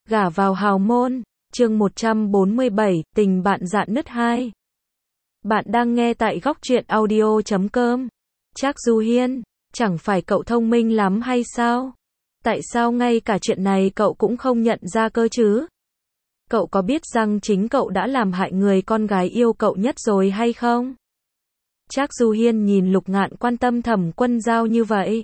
Gả vào hào môn, chương 147, tình bạn rạn nứt 2. Bạn đang nghe tại góc truyện audio.com. Trác Du Hiên, chẳng phải cậu thông minh lắm hay sao? Tại sao ngay cả chuyện này cậu cũng không nhận ra cơ chứ? Cậu có biết rằng chính cậu đã làm hại người con gái yêu cậu nhất rồi hay không? Trác Du Hiên nhìn Lục Ngạn quan tâm Thẩm Quân Dao như vậy.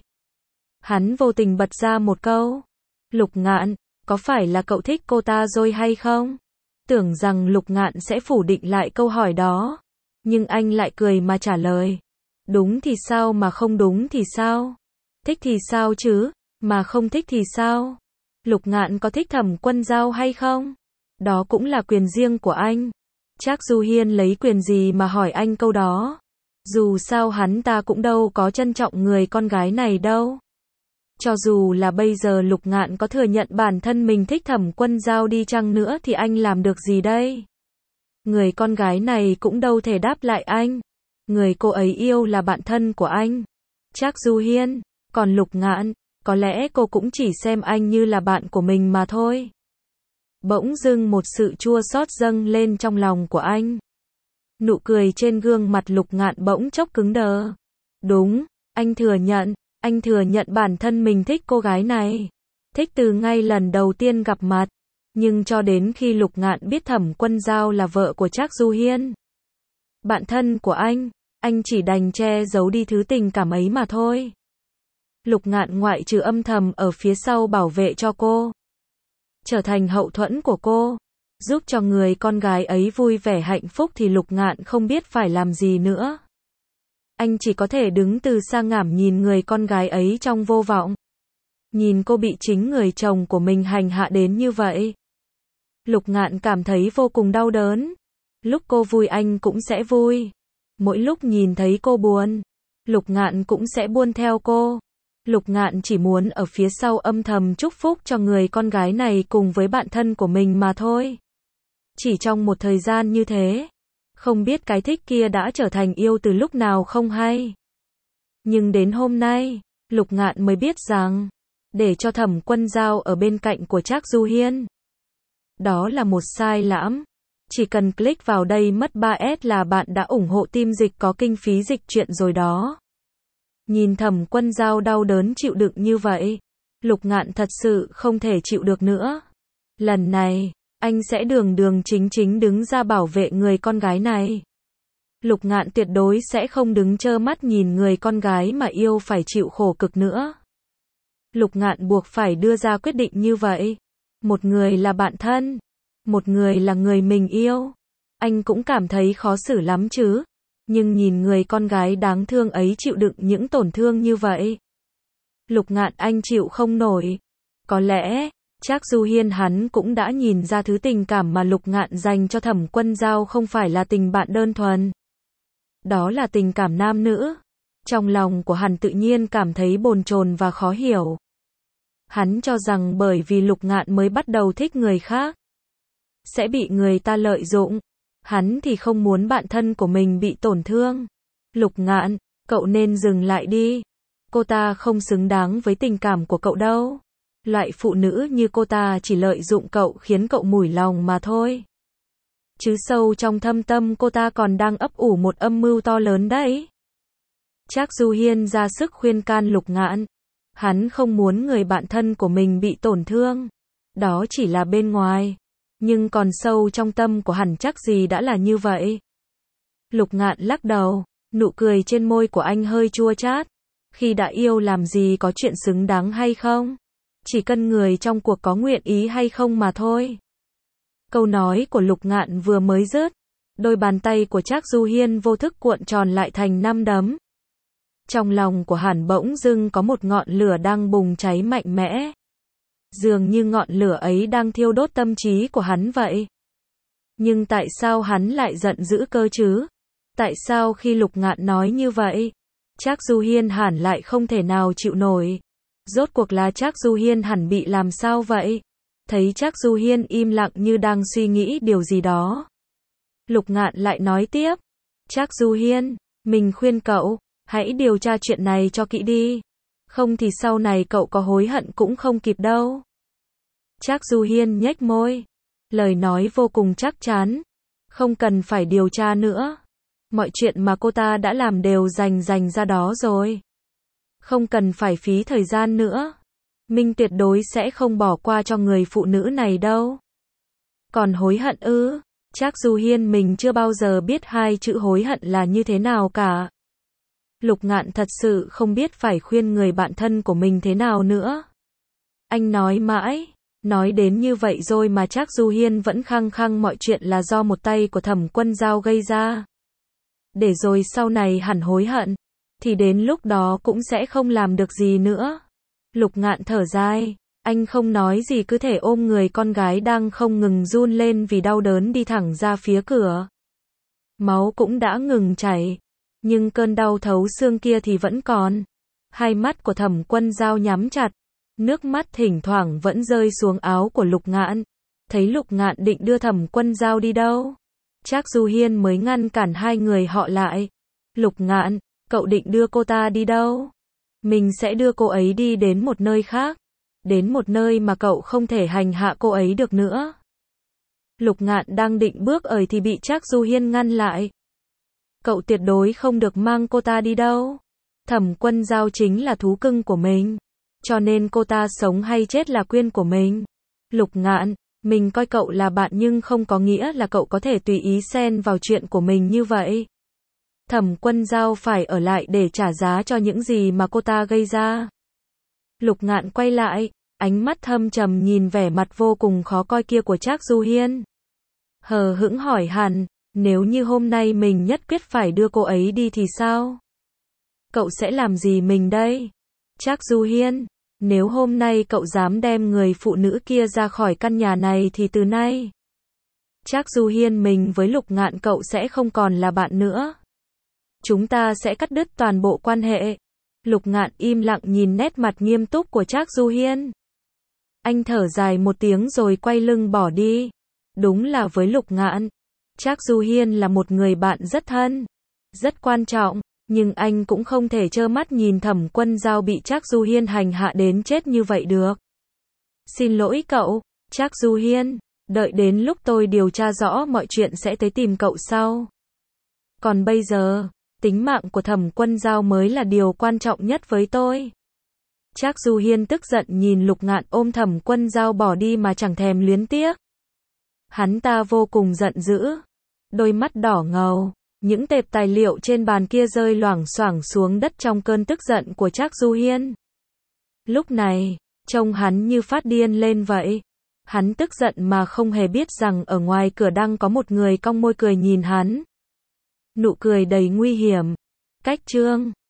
Hắn vô tình bật ra một câu. Lục Ngạn, có phải là cậu thích cô ta rồi hay không? Tưởng rằng Lục Ngạn sẽ phủ định lại câu hỏi đó. Nhưng anh lại cười mà trả lời. Đúng thì sao mà không đúng thì sao? Thích thì sao chứ, mà không thích thì sao? Lục Ngạn có thích Thẩm Quân Dao hay không? Đó cũng là quyền riêng của anh. Trác Du Hiên lấy quyền gì mà hỏi anh câu đó? Dù sao hắn ta cũng đâu có trân trọng người con gái này đâu. Cho dù là bây giờ Lục Ngạn có thừa nhận bản thân mình thích Thẩm Quân Dao đi chăng nữa thì anh làm được gì đây? Người con gái này cũng đâu thể đáp lại anh. Người cô ấy yêu là bạn thân của anh. Trác Du Hiên, còn Lục Ngạn, có lẽ cô cũng chỉ xem anh như là bạn của mình mà thôi. Bỗng dưng một sự chua xót dâng lên trong lòng của anh. Nụ cười trên gương mặt Lục Ngạn bỗng chốc cứng đờ. Đúng, anh thừa nhận bản thân mình thích cô gái này. Thích từ ngay lần đầu tiên gặp mặt. Nhưng cho đến khi Lục Ngạn biết Thẩm Quân Dao là vợ của Trác Du Hiên, bạn thân của anh chỉ đành che giấu đi thứ tình cảm ấy mà thôi. Lục Ngạn ngoại trừ âm thầm ở phía sau bảo vệ cho cô, trở thành hậu thuẫn của cô, giúp cho người con gái ấy vui vẻ hạnh phúc thì Lục Ngạn không biết phải làm gì nữa. Anh chỉ có thể đứng từ xa ngảm nhìn người con gái ấy trong vô vọng. Nhìn cô bị chính người chồng của mình hành hạ đến như vậy. Lục Ngạn cảm thấy vô cùng đau đớn. Lúc cô vui anh cũng sẽ vui. Mỗi lúc nhìn thấy cô buồn, Lục Ngạn cũng sẽ buồn theo cô. Lục Ngạn chỉ muốn ở phía sau âm thầm chúc phúc cho người con gái này cùng với bạn thân của mình mà thôi. Chỉ trong một thời gian như thế, không biết cái thích kia đã trở thành yêu từ lúc nào không hay. Nhưng đến hôm nay, Lục Ngạn mới biết rằng, để cho Thẩm Quân Dao ở bên cạnh của Trác Du Hiên, đó là một sai lầm. Chỉ cần click vào đây mất 3S là bạn đã ủng hộ team dịch có kinh phí dịch truyện rồi đó. Nhìn Thẩm Quân Dao đau đớn chịu đựng như vậy, Lục Ngạn thật sự không thể chịu được nữa. Lần này, anh sẽ đường chính đứng ra bảo vệ người con gái này. Lục Ngạn tuyệt đối sẽ không đứng trơ mắt nhìn người con gái mà yêu phải chịu khổ cực nữa. Lục Ngạn buộc phải đưa ra quyết định như vậy. Một người là bạn thân, một người là người mình yêu. Anh cũng cảm thấy khó xử lắm chứ. Nhưng nhìn người con gái đáng thương ấy chịu đựng những tổn thương như vậy, Lục Ngạn anh chịu không nổi. Có lẽ, Trác Du Hiên hắn cũng đã nhìn ra thứ tình cảm mà Lục Ngạn dành cho Thẩm Quân Dao không phải là tình bạn đơn thuần. Đó là tình cảm nam nữ. Trong lòng của hắn tự nhiên cảm thấy bồn chồn và khó hiểu. Hắn cho rằng bởi vì Lục Ngạn mới bắt đầu thích người khác, sẽ bị người ta lợi dụng. Hắn thì không muốn bạn thân của mình bị tổn thương. Lục Ngạn, cậu nên dừng lại đi. Cô ta không xứng đáng với tình cảm của cậu đâu. Loại phụ nữ như cô ta chỉ lợi dụng cậu khiến cậu mủi lòng mà thôi. Chứ sâu trong thâm tâm cô ta còn đang ấp ủ một âm mưu to lớn đấy. Trác Du Hiên ra sức khuyên can Lục Ngạn. Hắn không muốn người bạn thân của mình bị tổn thương. Đó chỉ là bên ngoài. Nhưng còn sâu trong tâm của hắn chắc gì đã là như vậy. Lục Ngạn lắc đầu, nụ cười trên môi của anh hơi chua chát. Khi đã yêu làm gì có chuyện xứng đáng hay không? Chỉ cần người trong cuộc có nguyện ý hay không mà thôi. Câu nói của Lục Ngạn vừa mới dứt, đôi bàn tay của Trác Du Hiên vô thức cuộn tròn lại thành 5 đấm. Trong lòng của hắn bỗng dưng có một ngọn lửa đang bùng cháy mạnh mẽ. Dường như ngọn lửa ấy đang thiêu đốt tâm trí của hắn vậy. Nhưng tại sao hắn lại giận dữ cơ chứ? Tại sao khi Lục Ngạn nói như vậy, Trác Du Hiên hẳn lại không thể nào chịu nổi? Rốt cuộc là Trác Du Hiên hẳn bị làm sao vậy? Thấy Trác Du Hiên im lặng như đang suy nghĩ điều gì đó, Lục Ngạn lại nói tiếp. Trác Du Hiên, mình khuyên cậu, hãy điều tra chuyện này cho kỹ đi. Không thì sau này cậu có hối hận cũng không kịp đâu. Trác Du Hiên nhếch môi. Lời nói vô cùng chắc chắn. Không cần phải điều tra nữa. Mọi chuyện mà cô ta đã làm đều dành ra đó rồi. Không cần phải phí thời gian nữa. Minh tuyệt đối sẽ không bỏ qua cho người phụ nữ này đâu. Còn hối hận ư? Trác Du Hiên mình chưa bao giờ biết hai chữ hối hận là như thế nào cả. Lục Ngạn thật sự không biết phải khuyên người bạn thân của mình thế nào nữa. Anh nói mãi, nói đến như vậy rồi mà Trác Du Hiên vẫn khăng khăng mọi chuyện là do một tay của Thẩm Quân Dao gây ra. Để rồi sau này hẳn hối hận, thì đến lúc đó cũng sẽ không làm được gì nữa. Lục Ngạn thở dài, anh không nói gì cứ thể ôm người con gái đang không ngừng run lên vì đau đớn đi thẳng ra phía cửa. Máu cũng đã ngừng chảy, nhưng cơn đau thấu xương kia thì vẫn còn. Hai mắt của Thẩm Quân Dao nhắm chặt, nước mắt thỉnh thoảng vẫn rơi xuống áo của Lục Ngạn. Thấy Lục Ngạn định đưa Thẩm Quân Dao đi đâu, Trác Du Hiên mới ngăn cản hai người họ lại. Lục Ngạn, cậu định đưa cô ta đi đâu? Mình sẽ đưa cô ấy đi đến một nơi khác. Đến một nơi mà cậu không thể hành hạ cô ấy được nữa. Lục Ngạn đang định bước thì bị Trác Du Hiên ngăn lại. Cậu tuyệt đối không được mang cô ta đi đâu. Thẩm Quân Dao chính là thú cưng của mình. Cho nên cô ta sống hay chết là quyền của mình. Lục Ngạn, mình coi cậu là bạn nhưng không có nghĩa là cậu có thể tùy ý xen vào chuyện của mình như vậy. Thẩm Quân Dao phải ở lại để trả giá cho những gì mà cô ta gây ra. Lục Ngạn quay lại, ánh mắt thâm trầm nhìn vẻ mặt vô cùng khó coi kia của Trác Du Hiên. Hờ hững hỏi hẳn, nếu như hôm nay mình nhất quyết phải đưa cô ấy đi thì sao? Cậu sẽ làm gì mình đây? Trác Du Hiên, nếu hôm nay cậu dám đem người phụ nữ kia ra khỏi căn nhà này thì từ nay, Trác Du Hiên mình với Lục Ngạn cậu sẽ không còn là bạn nữa. Chúng ta sẽ cắt đứt toàn bộ quan hệ. Lục Ngạn im lặng nhìn nét mặt nghiêm túc của Trác Du Hiên. Anh thở dài một tiếng rồi quay lưng bỏ đi. Đúng là với Lục Ngạn, Trác Du Hiên là một người bạn rất thân, rất quan trọng, nhưng anh cũng không thể trơ mắt nhìn Thẩm Quân Dao bị Trác Du Hiên hành hạ đến chết như vậy được. Xin lỗi cậu, Trác Du Hiên, đợi đến lúc tôi điều tra rõ mọi chuyện sẽ tới tìm cậu sau. Còn bây giờ, tính mạng của Thẩm Quân Dao mới là điều quan trọng nhất với tôi. Trác Du Hiên tức giận nhìn Lục Ngạn ôm Thẩm Quân Dao bỏ đi mà chẳng thèm luyến tiếc. Hắn ta vô cùng giận dữ, đôi mắt đỏ ngầu, những tệp tài liệu trên bàn kia rơi loảng xoảng xuống đất trong cơn tức giận của Trác Du Hiên. Lúc này, trông hắn như phát điên lên vậy. Hắn tức giận mà không hề biết rằng ở ngoài cửa đang có một người cong môi cười nhìn hắn. Nụ cười đầy nguy hiểm. Cách chương